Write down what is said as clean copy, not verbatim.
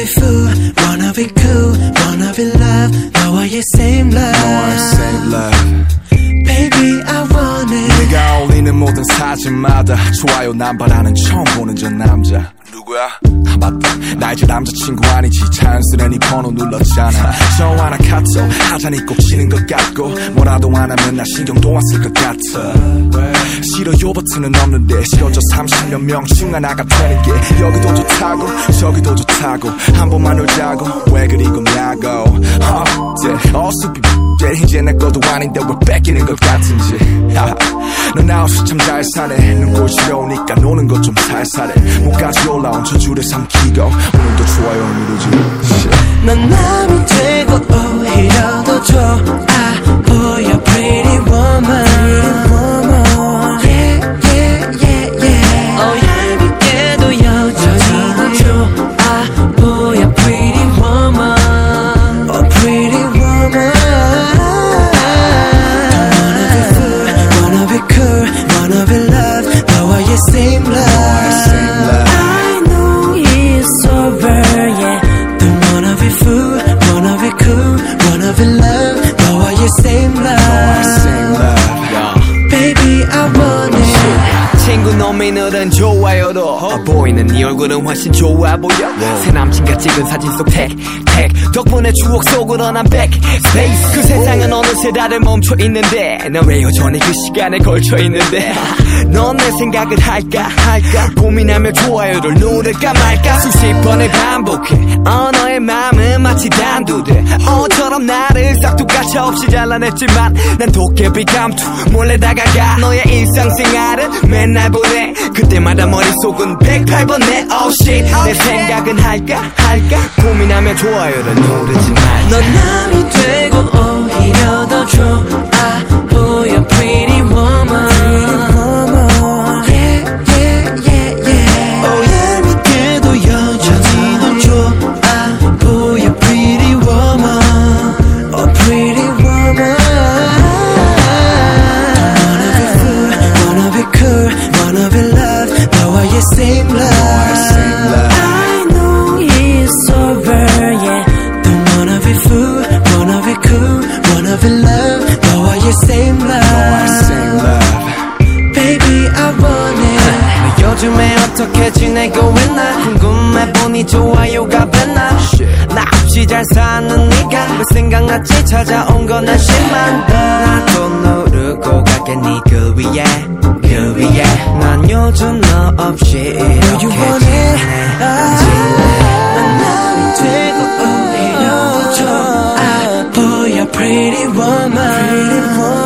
be fool, wanna be cool, wanna be love. 너와의 same love. Baby I want it. 네가 올리는 모든 사진마다 좋아요 남발하는 처음 보는 저 남자 누구야? 아 맞다 나 이제 남자친구 아니지 자연스레 네 번호 눌렀잖아 전화나 카톡 하자니 꼭 치는 것 같고 뭐라도 안 하면 나 신경도 안 쓸 것 같아 싫어요 버튼은 없는데 싫어져 30년 명칭 하나가 되는 게 여기도 좋다고 저기도 좋다고 한 번만 놀자고 왜 그리 겁냐고 어수비 이제 내 것도 아닌데 왜 뺏기는 것 같은지 넌 나 없이 참 잘 사네 눈꼴 시려우니까 노는 것 좀 살살해 목까지 올라온 저주를 삼키고 오늘도 좋아요 누르지 넌 남이 되고 오히려 더 좋아 보여 pretty woman yeah yeah yeah yeah 얄밉게도 여전히 더 좋아 보여 pretty woman oh pretty woman wanna be love 너와의 same love I know it's over yeah don't wanna be fool wanna be cool wanna be love 너와의 same love baby I want it 친구 놈이 늘은 좋아요로 보이는 네 얼굴은 훨씬 좋아 보여 새 남친과 찍은 사진 속 택 덕분에 추억 속으로 난 backspace 그 세상은 어느새 다들 멈춰 있는데 난 왜 여전히 그 시간에 걸쳐 있는데 넌 내 생각을 할까 고민하며 좋아요를 누를까 말까 수십 번을 반복해 너의 마음은 마치 단두대 어처럼 나를 싹둑가차 없이 잘라냈지만 난 도깨비 감투 몰래 다가가 너의 일상생활은 맨날 보내 그때마다 머릿속은 108번 내 oh shit 내 생각은 할까 고민하며 좋아요를 누르지 말자 넌 남이 되고 오히려 더 좋아 보여 pretty woman yeah yeah yeah yeah oh 얄밉게도 여전히 더 좋아 보여 pretty woman oh pretty woman wanna be fool wanna be cool wanna be love 너와의 same love I know it's over yeah don't wanna be fool wanna be cool wanna be love 너와의 same love baby I want it 너 요즘에 어떻게 지내고 있나 궁금해 보니 좋아요가 됐나 나 없이 잘 사는 네가 왜 생각났지 찾아온 건 한심한 나도 누르고 갈게 네 그 위에 난 요즘 너 없이 이렇게 지내 난 남이 되고 오히려 더 좋아 보여 pretty woman